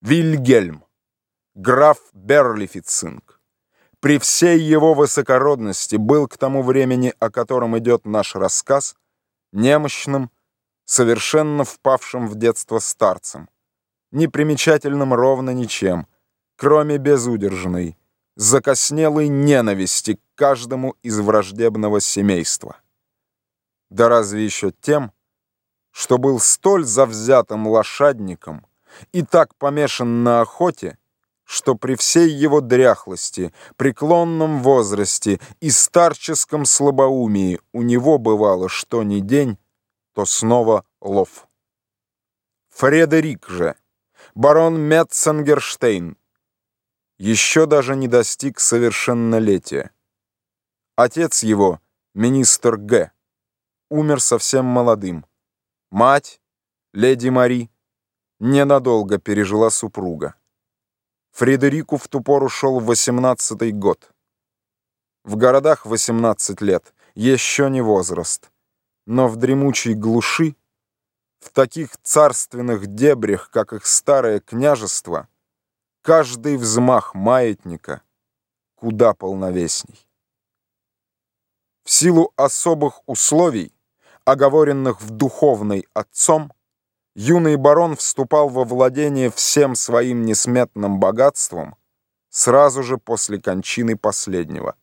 Вильгельм, граф Берлифицинг, при всей его высокородности был к тому времени, о котором идет наш рассказ, немощным, совершенно впавшим в детство старцем, непримечательным ровно ничем, кроме безудержной, закоснелой ненависти к каждому из враждебного семейства. Да разве еще тем, что был столь завзятым лошадником и так помешан на охоте, что при всей его дряхлости, преклонном возрасте и старческом слабоумии у него бывало что ни день, то снова лов. Фредерик же, барон Метценгерштейн, еще даже не достиг совершеннолетия. Отец его, министр Г., умер совсем молодым. Мать, леди Мари, ненадолго пережила супруга. Фредерику в ту пору шел 18-й год. В городах 18 лет еще не возраст, но в дремучей глуши, в таких царственных дебрях, как их старое княжество, каждый взмах маятника куда полновесней. В силу особых условий, оговоренных в духовной отцом, юный барон вступал во владение всем своим несметным богатством сразу же после кончины последнего.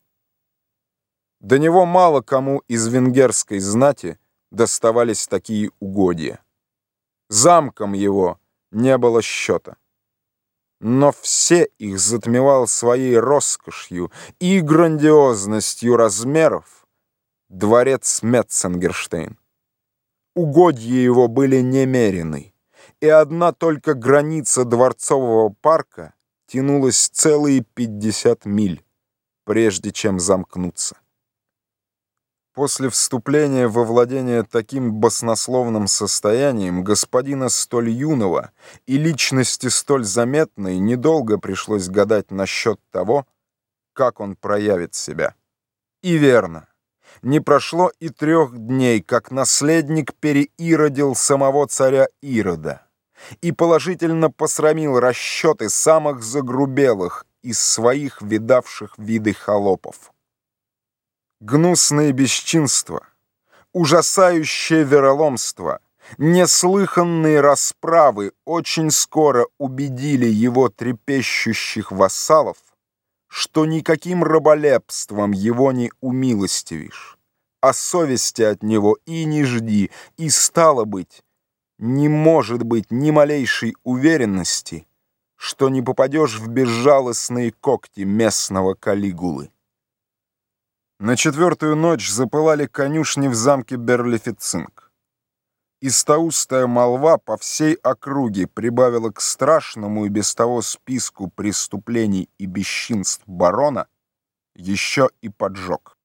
До него мало кому из венгерской знати доставались такие угодья. Замкам его не было счета. Но все их затмевал своей роскошью и грандиозностью размеров дворец Метценгерштейн. Угодья его были немерены, и одна только граница дворцового парка тянулась целые 50 миль, прежде чем замкнуться. После вступления во владение таким баснословным состоянием господина столь юного и личности столь заметной недолго пришлось гадать насчет того, как он проявит себя. И верно. Не прошло и 3 дней, как наследник переиродил самого царя Ирода и положительно посрамил расчеты самых загрубелых из своих видавших виды холопов. Гнусные бесчинства, ужасающее вероломство, неслыханные расправы очень скоро убедили его трепещущих вассалов, что никаким раболепством его не умилостивишь, а совести от него и не жди, и, стало быть, не может быть ни малейшей уверенности, что не попадешь в безжалостные когти местного Калигулы. На 4-ю ночь запылали конюшни в замке Берлифицинг. Истоустая молва по всей округе прибавила к страшному и без того списку преступлений и бесчинств барона еще и поджог.